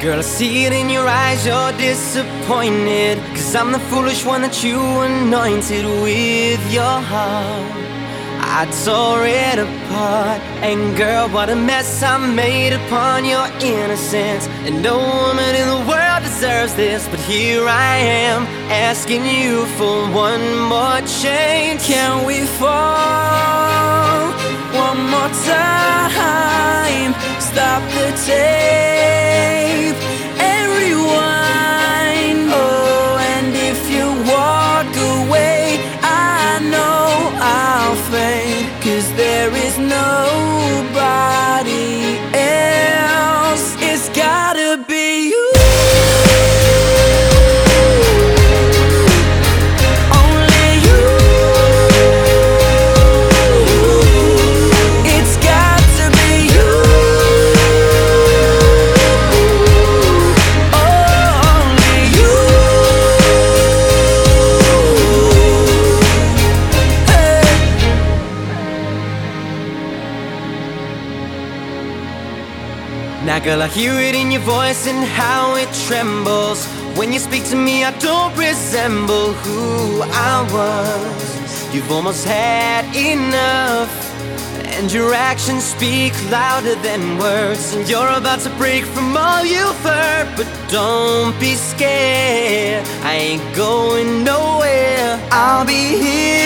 Girl, I see it in your eyes, you're disappointed, 'cause I'm the foolish one that you anointed with your heart. I tore it apart, and girl, what a mess I made upon your innocence. And no woman in the world deserves this, but here I am, asking you for one more chance. Can we fall one more time? Stop the tape and rewind. Oh, and if you walk away, I know I'll faint, 'cause there is nobody else. It's gotta be you. Now girl, I hear it in your voice and how it trembles. When you speak to me, I don't resemble who I was. You've almost had enough, and your actions speak louder than words. And you're about to break from all you've heard, but don't be scared, I ain't going nowhere. I'll be here